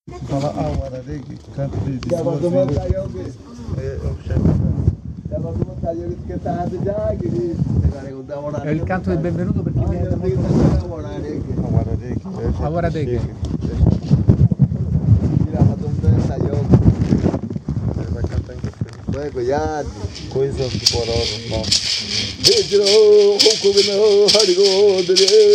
Fala agora, né? Que canto de Já duas mandou vezes. montar eu ver. Eu chamo. Já mandou montar eu che tardi già che È il canto del benvenuto perché viene da molto Agora, né? Agora dei che? Vai cantar em você. Vai cuidado. Coisa vigorosa, bom. Hejiro hokubino harigo dere.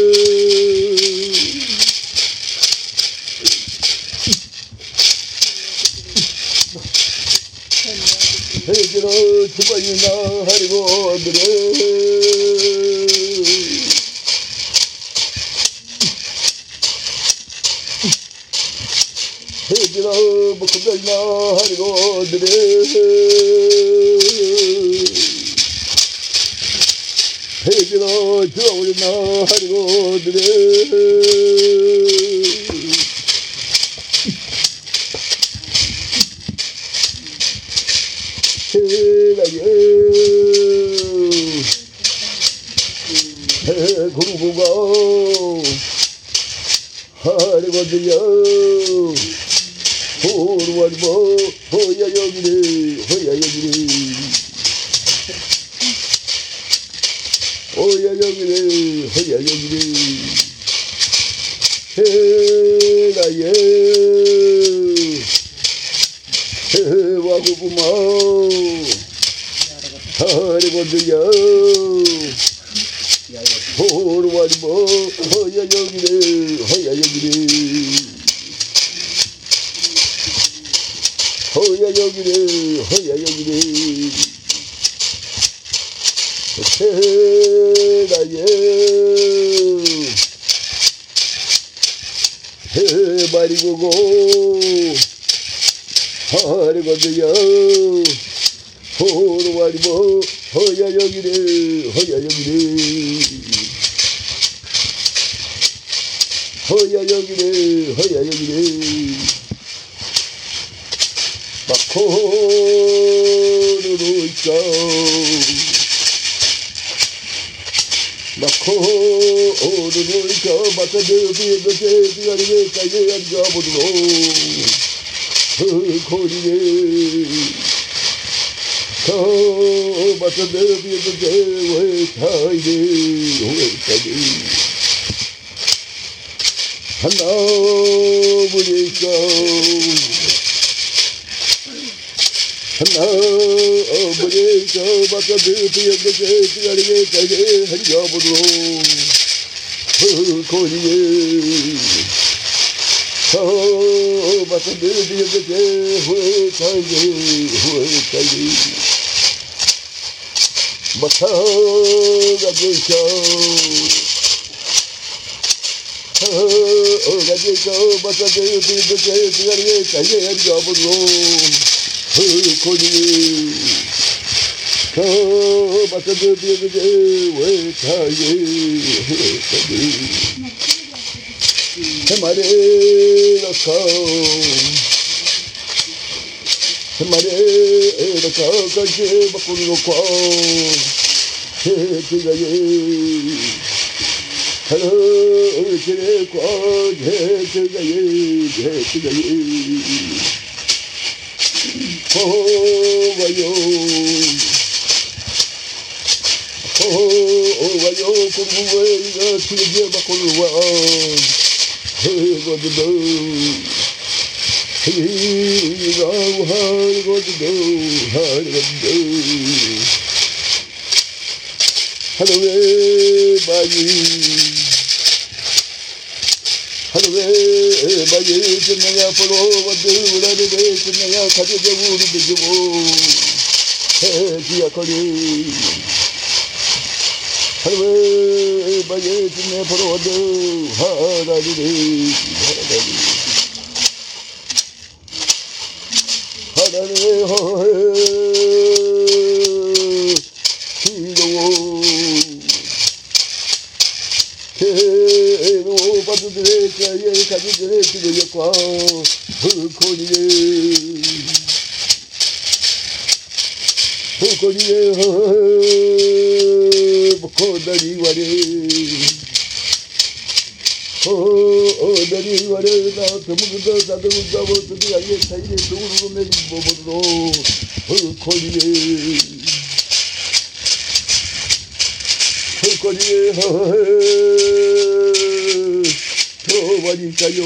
Hejiro chubayina harigo dere. Hejiro bukudayina harigo dere. Hejiro chubayina harigo dere. 구구가 하리거든요. 호루와리모 호야 여기래 호야 여기래 호야 여기래 호야 여기래 해라예 해와구구마 하리거든요. 호루와리모 호야 여기래 호야 여기래 호야 여기래 호야 여기래 해라예 해바리고고 하리거든요. 호루와리모 호야 여기래 호야 여기래 호야 여기래 호야 여기래 마코르로 있어 마코르로 있어 마타드 비에도제 비가리게 까이게 앉아보도록 코리게 마타드 비에도제 웨타이게 웨타이게 하나 부리까 하나 부리까 바깥에 비어게 지가리게 가게 하려보도록 거리에 바깥에 비어게 회타게 회타게 마타가 되셔 가지고 바다에 비듯이 지가리에 가게 하려보도록 거리에 바다에 비듯이 왜 가게 해마리 넣고 해마리 넣고 같이 바꾸는 놓고 해지가게 하루 지내고 해지가게 호가요 호가요 공부에 틀게 바꾸는 와 해거든요 해가고 하거든요 하루에 많이 하루에 많이 지나야 보러 왔들 우라를 지나야 가져가 우리도 주고 해지야거리 하루에 많이 지나야 보러 왔들 하라리리 하라리리 허해 시로워 해로 바드들의 가에 가지들의 지도역과 hul코리에 hul코리에 복코다리 와리 너니 와려나 더문더 다더문다 버스디 아예 차이에 도우르고 내리 보보로 거리에 거리에 더 많이 가요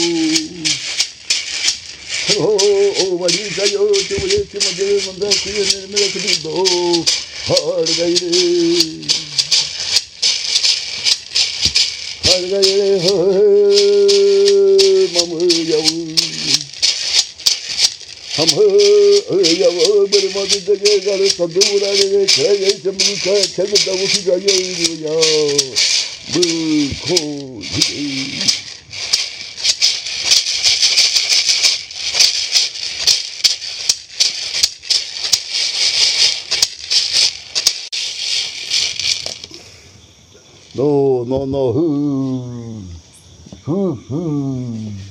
많이 가요 저번에 지금 먼저 그녀는 내가 그리도 하루가 이래 하루가에 마무야우 함허야우 머리모두 되게 가를 선두라게 저에 전문가 찾았다고 시작이 이루야 무코 No, 후.